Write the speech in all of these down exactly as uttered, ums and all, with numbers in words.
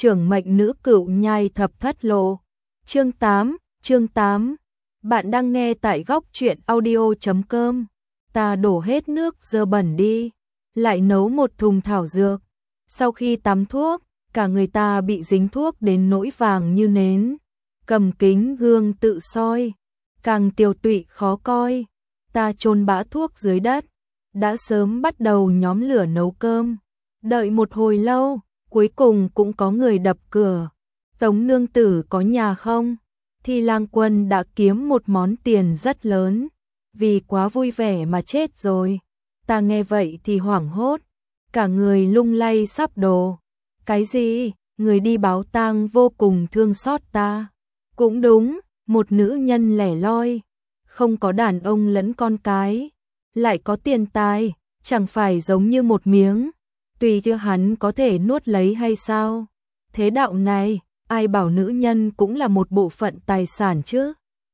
Trưởng mệnh nữ cựu nhai thập thất lộ. Chương tám, chương tám. Bạn đang nghe tại góc truyện audio chấm com. Ta đổ hết nước dơ bẩn đi, lại nấu một thùng thảo dược. Sau khi tắm thuốc, cả người ta bị dính thuốc đến nỗi vàng như nến. Cầm kính gương tự soi, càng tiều tụy khó coi. Ta chôn bã thuốc dưới đất, đã sớm bắt đầu nhóm lửa nấu cơm. Đợi một hồi lâu, cuối cùng cũng có người đập cửa. Tống nương tử có nhà không? Thì Lang Quân đã kiếm một món tiền rất lớn, vì quá vui vẻ mà chết rồi. Ta nghe vậy thì hoảng hốt, cả người lung lay sắp đổ. Cái gì? Người đi báo tang vô cùng thương xót ta. Cũng đúng, một nữ nhân lẻ loi, không có đàn ông lẫn con cái, lại có tiền tài, chẳng phải giống như một miếng, tùy cho hắn có thể nuốt lấy hay sao? Thế đạo này, ai bảo nữ nhân cũng là một bộ phận tài sản chứ?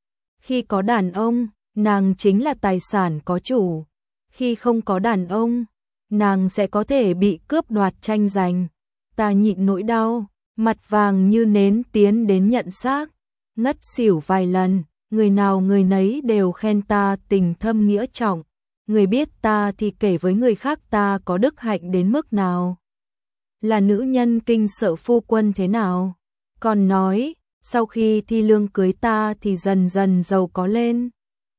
Khi có đàn ông, nàng chính là tài sản có chủ. Khi không có đàn ông, nàng sẽ có thể bị cướp đoạt tranh giành. Ta nhịn nỗi đau, mặt vàng như nến tiến đến nhận xác, ngất xỉu vài lần. Người nào người nấy đều khen ta tình thâm nghĩa trọng. Người biết ta thì kể với người khác ta có đức hạnh đến mức nào. Là nữ nhân kinh sợ phu quân thế nào. Còn nói, sau khi Thi Lương cưới ta thì dần dần giàu có lên.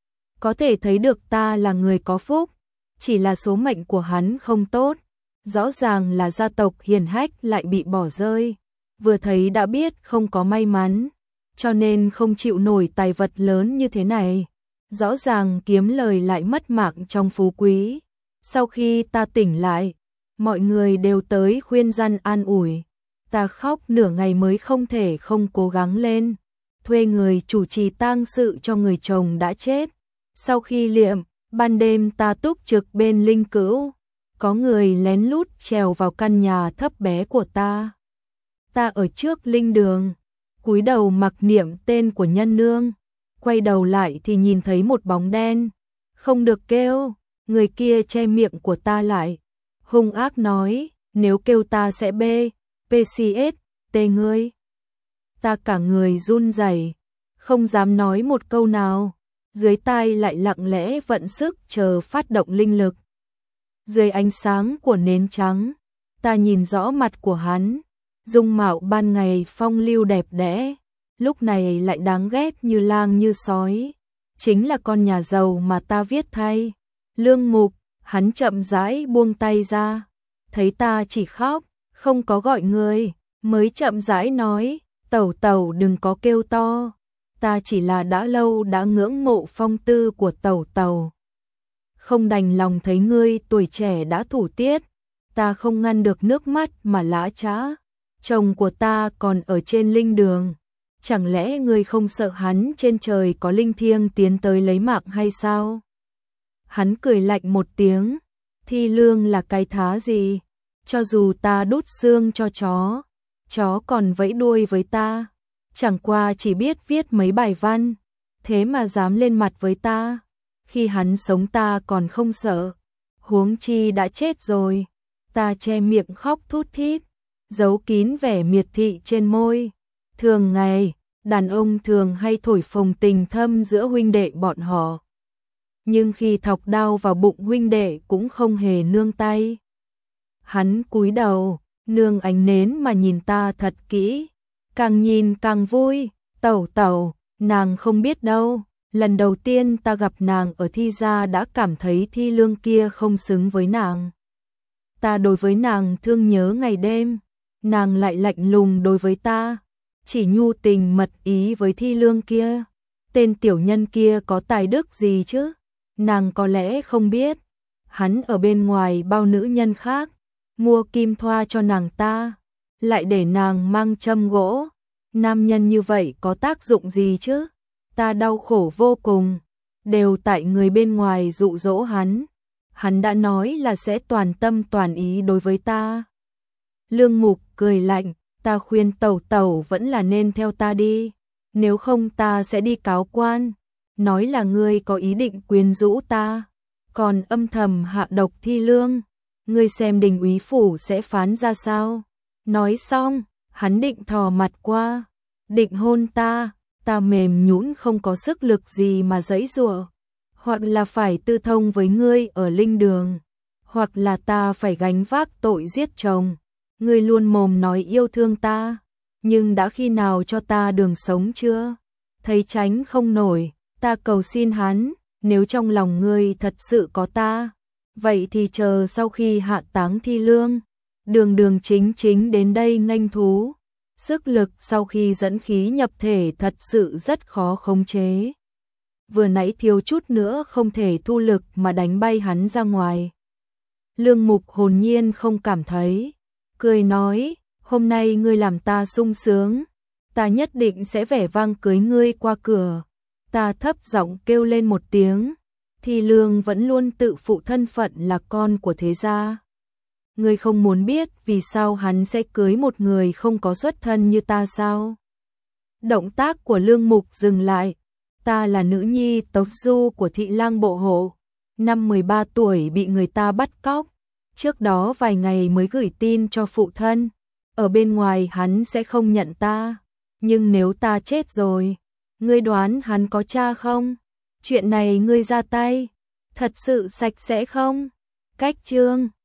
Có thể thấy được ta là người có phúc, chỉ là số mệnh của hắn không tốt. Rõ ràng là gia tộc hiền hách lại bị bỏ rơi. Vừa thấy đã biết không có may mắn, cho nên không chịu nổi tài vật lớn như thế này. Rõ ràng kiếm lời lại mất mạng trong phú quý. Sau khi ta tỉnh lại, mọi người đều tới khuyên răn an ủi. Ta khóc nửa ngày mới không thể không cố gắng lên. Thuê người chủ trì tang sự cho người chồng đã chết. Sau khi liệm, ban đêm ta túc trực bên linh cữu. Có người lén lút trèo vào căn nhà thấp bé của ta. Ta ở trước linh đường, cúi đầu mặc niệm tên của nhân nương. Quay đầu lại thì nhìn thấy một bóng đen. Không được kêu, người kia che miệng của ta lại. Hung ác nói, nếu kêu ta sẽ bê, pê xê ét, tê ngươi. Ta cả người run rẩy, không dám nói một câu nào. Dưới tai lại lặng lẽ vận sức chờ phát động linh lực. Dưới ánh sáng của nến trắng, ta nhìn rõ mặt của hắn. Dung mạo ban ngày phong lưu đẹp đẽ, lúc này lại đáng ghét như lang như sói. Chính là con nhà giàu mà ta viết thay. Lương Mục, hắn chậm rãi buông tay ra. Thấy ta chỉ khóc, không có gọi người, mới chậm rãi nói, tẩu tẩu đừng có kêu to. Ta chỉ là đã lâu đã ngưỡng mộ phong tư của tẩu tẩu. Không đành lòng thấy ngươi tuổi trẻ đã thủ tiết. Ta không ngăn được nước mắt mà lã trã. Chồng của ta còn ở trên linh đường. Chẳng lẽ ngươi không sợ hắn trên trời có linh thiêng tiến tới lấy mạng hay sao? Hắn cười lạnh một tiếng. Thi Lương là cái thá gì? Cho dù ta đút xương cho chó, chó còn vẫy đuôi với ta. Chẳng qua chỉ biết viết mấy bài văn, thế mà dám lên mặt với ta. Khi hắn sống ta còn không sợ, huống chi đã chết rồi. Ta che miệng khóc thút thít, giấu kín vẻ miệt thị trên môi. Thường ngày, đàn ông thường hay thổi phồng tình thâm giữa huynh đệ bọn họ. Nhưng khi thọc đao vào bụng huynh đệ cũng không hề nương tay. Hắn cúi đầu, nương ánh nến mà nhìn ta thật kỹ. Càng nhìn càng vui. Tẩu tẩu, nàng không biết đâu. Lần đầu tiên ta gặp nàng ở Thi gia đã cảm thấy Thi Lương kia không xứng với nàng. Ta đối với nàng thương nhớ ngày đêm. Nàng lại lạnh lùng đối với ta, chỉ nhu tình mật ý với Thi Lương kia. Tên tiểu nhân kia có tài đức gì chứ? Nàng có lẽ không biết, hắn ở bên ngoài bao nữ nhân khác, mua kim thoa cho nàng ta, lại để nàng mang châm gỗ. Nam nhân như vậy có tác dụng gì chứ? Ta đau khổ vô cùng, đều tại người bên ngoài dụ dỗ hắn. Hắn đã nói là sẽ toàn tâm toàn ý đối với ta. Lương Mục cười lạnh, ta khuyên tẩu tẩu vẫn là nên theo ta đi, nếu không ta sẽ đi cáo quan, nói là ngươi có ý định quyến rũ ta, còn âm thầm hạ độc Thi Lương, ngươi xem Đình úy phủ sẽ phán ra sao. Nói xong, Hắn định thò mặt qua, định hôn ta, ta mềm nhũn không có sức lực gì mà giãy giụa, hoặc là phải tư thông với ngươi ở linh đường, hoặc là ta phải gánh vác tội giết chồng. Ngươi luôn mồm nói yêu thương ta, nhưng đã khi nào cho ta đường sống chưa? Thấy tránh không nổi, ta cầu xin hắn, nếu trong lòng ngươi thật sự có ta, vậy thì chờ sau khi hạ táng Thi Lương, đường đường chính chính đến đây nghênh thú. Sức lực sau khi dẫn khí nhập thể thật sự rất khó khống chế. Vừa nãy thiếu chút nữa không thể thu lực mà đánh bay hắn ra ngoài. Lương Mục hồn nhiên không cảm thấy, cười nói, hôm nay ngươi làm ta sung sướng, ta nhất định sẽ vẻ vang cưới ngươi qua cửa. Ta thấp giọng kêu lên một tiếng, Thi Lương vẫn luôn tự phụ thân phận là con của thế gia. Ngươi không muốn biết vì sao hắn sẽ cưới một người không có xuất thân như ta sao? Động tác của Lương Mục dừng lại, ta là nữ nhi tộc du của thị lang bộ hộ, năm mười ba tuổi bị người ta bắt cóc, trước đó vài ngày mới gửi tin cho phụ thân, ở bên ngoài hắn sẽ không nhận ta, nhưng nếu ta chết rồi, ngươi đoán hắn có cha không? Chuyện này ngươi ra tay, thật sự sạch sẽ không? Cách chương